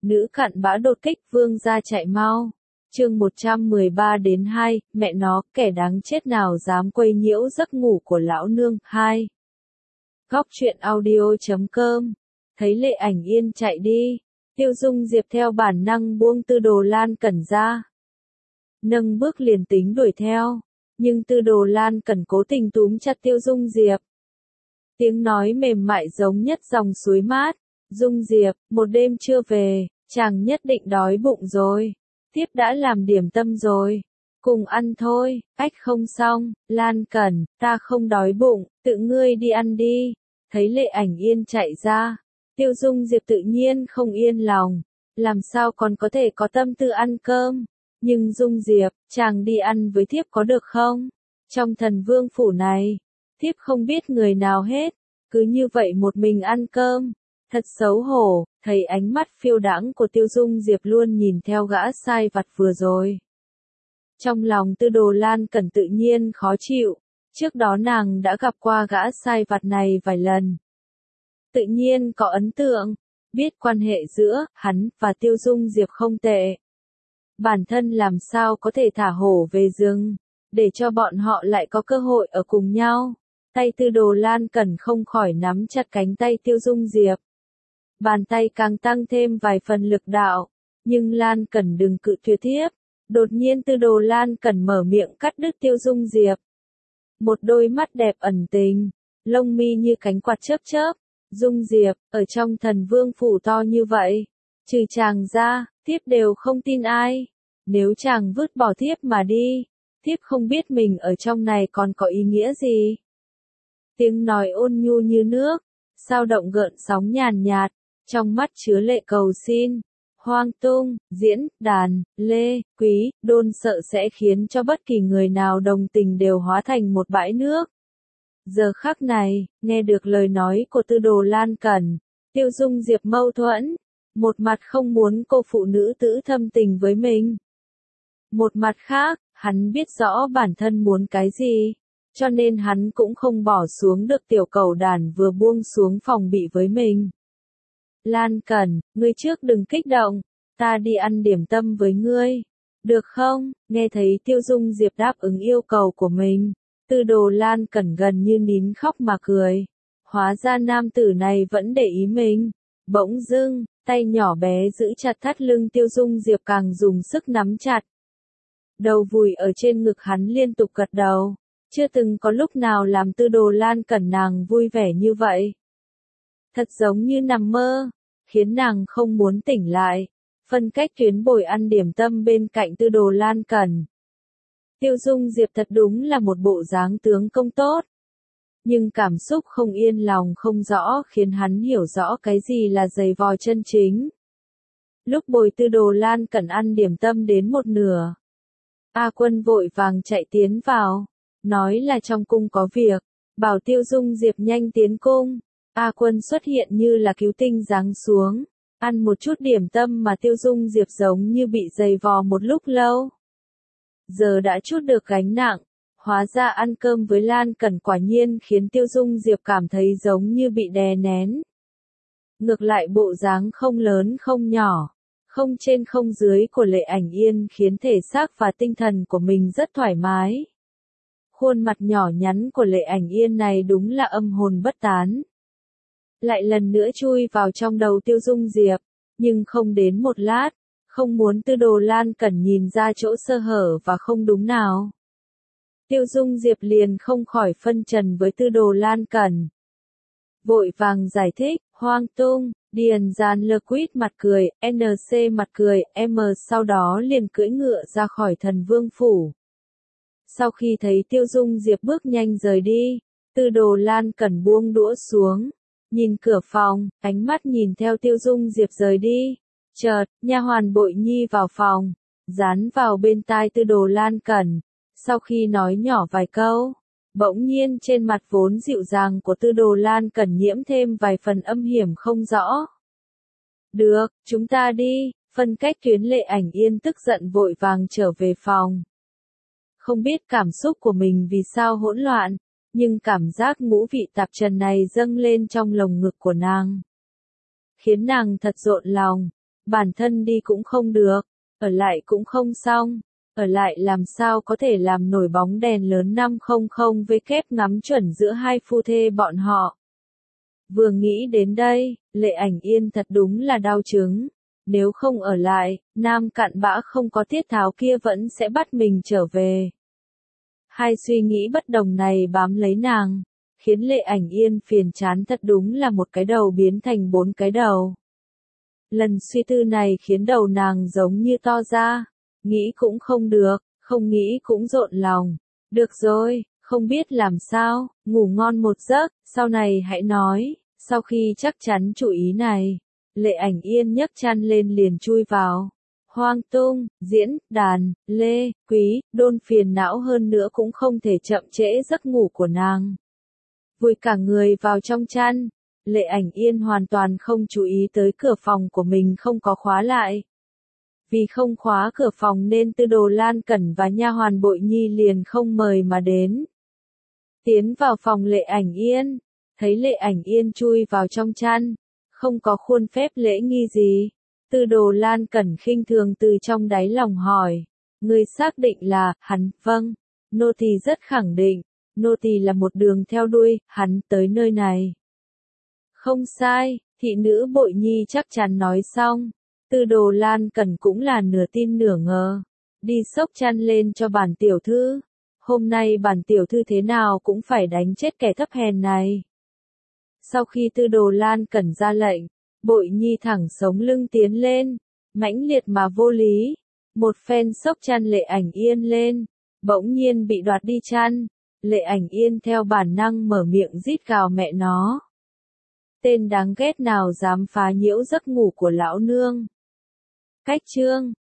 Nữ cặn bã đột kích vương gia chạy mau. Chương 113-2, mẹ nó, kẻ đáng chết nào dám quấy nhiễu giấc ngủ của lão nương. 2. Góc truyện audio.com. Thấy Lệ Ảnh Yên chạy đi, Tiêu Dung Diệp theo bản năng buông Tư Đồ Lan Cẩn ra. Nâng bước liền tính đuổi theo, nhưng Tư Đồ Lan Cẩn cố tình túm chặt Tiêu Dung Diệp. Tiếng nói mềm mại giống nhất dòng suối mát. Dung Diệp, một đêm chưa về, chàng nhất định đói bụng rồi. Tiếp đã làm điểm tâm rồi. Cùng ăn thôi. Ách không xong, Lan Cẩn, ta không đói bụng, tự ngươi đi ăn đi. Thấy Lệ Ảnh Yên chạy ra, Tiêu Dung Diệp tự nhiên không yên lòng. Làm sao còn có thể có tâm tư ăn cơm. Nhưng Dung Diệp, chàng đi ăn với thiếp có được không? Trong Thần Vương phủ này, thiếp không biết người nào hết. Cứ như vậy một mình ăn cơm. Thật xấu hổ, thấy ánh mắt phiêu đãng của Tiêu Dung Diệp luôn nhìn theo gã sai vặt vừa rồi. Trong lòng Tư Đồ Lan Cẩn tự nhiên khó chịu, trước đó nàng đã gặp qua gã sai vặt này vài lần. Tự nhiên có ấn tượng, biết quan hệ giữa hắn và Tiêu Dung Diệp không tệ. Bản thân làm sao có thể thả hổ về rừng, để cho bọn họ lại có cơ hội ở cùng nhau. Tay Tư Đồ Lan Cẩn không khỏi nắm chặt cánh tay Tiêu Dung Diệp. Bàn tay càng tăng thêm vài phần lực đạo, nhưng Lan Cẩn đừng cự tuyệt thiếp. Đột nhiên Tư Đồ Lan Cẩn mở miệng cắt đứt Tiêu Dung Diệp. Một đôi mắt đẹp ẩn tình, lông mi như cánh quạt chớp chớp. Dung Diệp, ở trong Thần Vương phủ to như vậy, trừ chàng ra, thiếp đều không tin ai. Nếu chàng vứt bỏ thiếp mà đi, thiếp không biết mình ở trong này còn có ý nghĩa gì. Tiếng nói ôn nhu như nước, sao động gợn sóng nhàn nhạt, trong mắt chứa lệ cầu xin. Hoang Tung, Diễn, Đàn, Lê, Quý, Đôn sợ sẽ khiến cho bất kỳ người nào đồng tình đều hóa thành một bãi nước. Giờ khắc này, nghe được lời nói của Tư Đồ Lan Cẩn, Tiêu Dung Diệp mâu thuẫn. Một mặt không muốn cô phụ nữ tử thâm tình với mình. Một mặt khác, hắn biết rõ bản thân muốn cái gì, cho nên hắn cũng không bỏ xuống được tiểu cẩu đàn vừa buông xuống phòng bị với mình. Lan Cẩn, ngươi trước đừng kích động, ta đi ăn điểm tâm với ngươi, được không? Nghe thấy Tiêu Dung Diệp đáp ứng yêu cầu của mình, Tư Đồ Lan Cẩn gần như nín khóc mà cười. Hóa ra nam tử này vẫn để ý mình. Bỗng dưng, tay nhỏ bé giữ chặt thắt lưng Tiêu Dung Diệp càng dùng sức nắm chặt. Đầu vùi ở trên ngực hắn liên tục gật đầu. Chưa từng có lúc nào làm Tư Đồ Lan Cẩn nàng vui vẻ như vậy. Thật giống như nằm mơ, khiến nàng không muốn tỉnh lại. Phân cách tuyến bồi ăn điểm tâm bên cạnh Tư Đồ Lan Cẩn. Tiêu Dung Diệp thật đúng là một bộ dáng tướng công tốt. Nhưng cảm xúc không yên lòng không rõ khiến hắn hiểu rõ cái gì là giày vò chân chính. Lúc bồi Tư Đồ Lan Cẩn ăn điểm tâm đến một nửa, A Quân vội vàng chạy tiến vào, nói là trong cung có việc, bảo Tiêu Dung Diệp nhanh tiến cung. A Quân xuất hiện như là cứu tinh giáng xuống, ăn một chút điểm tâm mà Tiêu Dung Diệp giống như bị giày vò một lúc lâu. Giờ đã trút được gánh nặng, hóa ra ăn cơm với Lan Cẩn quả nhiên khiến Tiêu Dung Diệp cảm thấy giống như bị đè nén. Ngược lại bộ dáng không lớn không nhỏ, không trên không dưới của Lệ Ảnh Yên khiến thể xác và tinh thần của mình rất thoải mái. Khuôn mặt nhỏ nhắn của Lệ Ảnh Yên này đúng là âm hồn bất tán. Lại lần nữa chui vào trong đầu Tiêu Dung Diệp, nhưng không đến một lát, không muốn Tư Đồ Lan Cẩn nhìn ra chỗ sơ hở và không đúng nào. Tiêu Dung Diệp liền không khỏi phân trần với Tư Đồ Lan Cẩn. Vội vàng giải thích, Hoang Tung, Điền Giàn Lơ Quýt mặt cười, NC mặt cười, M sau đó liền cưỡi ngựa ra khỏi Thần Vương phủ. Sau khi thấy Tiêu Dung Diệp bước nhanh rời đi, Tư Đồ Lan Cẩn buông đũa xuống, nhìn cửa phòng, ánh mắt nhìn theo Tiêu Dung Diệp rời đi. Chợt, nha hoàn Bội Nhi vào phòng, dán vào bên tai Tư Đồ Lan Cẩn. Sau khi nói nhỏ vài câu, bỗng nhiên trên mặt vốn dịu dàng của Tư Đồ Lan Cẩn nhiễm thêm vài phần âm hiểm không rõ. Được, chúng ta đi. Phân cách tuyến Lệ Ảnh Yên tức giận vội vàng trở về phòng. Không biết cảm xúc của mình vì sao hỗn loạn, nhưng cảm giác ngũ vị tạp trần này dâng lên trong lồng ngực của nàng, khiến nàng thật rộn lòng. Bản thân đi cũng không được, ở lại cũng không xong, ở lại làm sao có thể làm nổi bóng đèn lớn 500 với kép ngắm chuẩn giữa hai phu thê bọn họ. Vừa nghĩ đến đây, Lệ Ảnh Yên thật đúng là đau chứng. Nếu không ở lại, nam cặn bã không có tiết tháo kia vẫn sẽ bắt mình trở về. Hai suy nghĩ bất đồng này bám lấy nàng, khiến Lệ Ảnh Yên phiền chán thật đúng là một cái đầu biến thành 4 cái đầu. Lần suy tư này khiến đầu nàng giống như to ra, nghĩ cũng không được, không nghĩ cũng rộn lòng. Được rồi, không biết làm sao, ngủ ngon một giấc, sau này hãy nói. Sau khi chắc chắn chủ ý này, Lệ Ảnh Yên nhấc chăn lên liền chui vào. Hoang Tung, Diễn, Đàn, Lê, Quý, Đôn phiền não hơn nữa cũng không thể chậm trễ giấc ngủ của nàng. Vùi cả người vào trong chăn, Lệ Ảnh Yên hoàn toàn không chú ý tới cửa phòng của mình không có khóa lại. Vì không khóa cửa phòng nên Tư Đồ Lan Cẩn và nha hoàn Bội Nhi liền không mời mà đến. Tiến vào phòng Lệ Ảnh Yên, thấy Lệ Ảnh Yên chui vào trong chăn, không có khuôn phép lễ nghi gì. Tư Đồ Lan Cẩn khinh thường từ trong đáy lòng hỏi, người xác định là, hắn, vâng, nô tỳ rất khẳng định, nô tỳ là một đường theo đuôi, hắn tới nơi này. Không sai, thị nữ Bội Nhi chắc chắn nói xong, Tư Đồ Lan Cẩn cũng là nửa tin nửa ngờ, đi xốc chăn lên cho bản tiểu thư, hôm nay bản tiểu thư thế nào cũng phải đánh chết kẻ thấp hèn này. Sau khi Tư Đồ Lan Cẩn ra lệnh, Bội Nhi thẳng sống lưng tiến lên, mãnh liệt mà vô lý, một phen xốc chăn Lệ Ảnh Yên lên, bỗng nhiên bị đoạt đi chăn, Lệ Ảnh Yên theo bản năng mở miệng rít gào mẹ nó. Tên đáng ghét nào dám phá nhiễu giấc ngủ của lão nương. Cách chương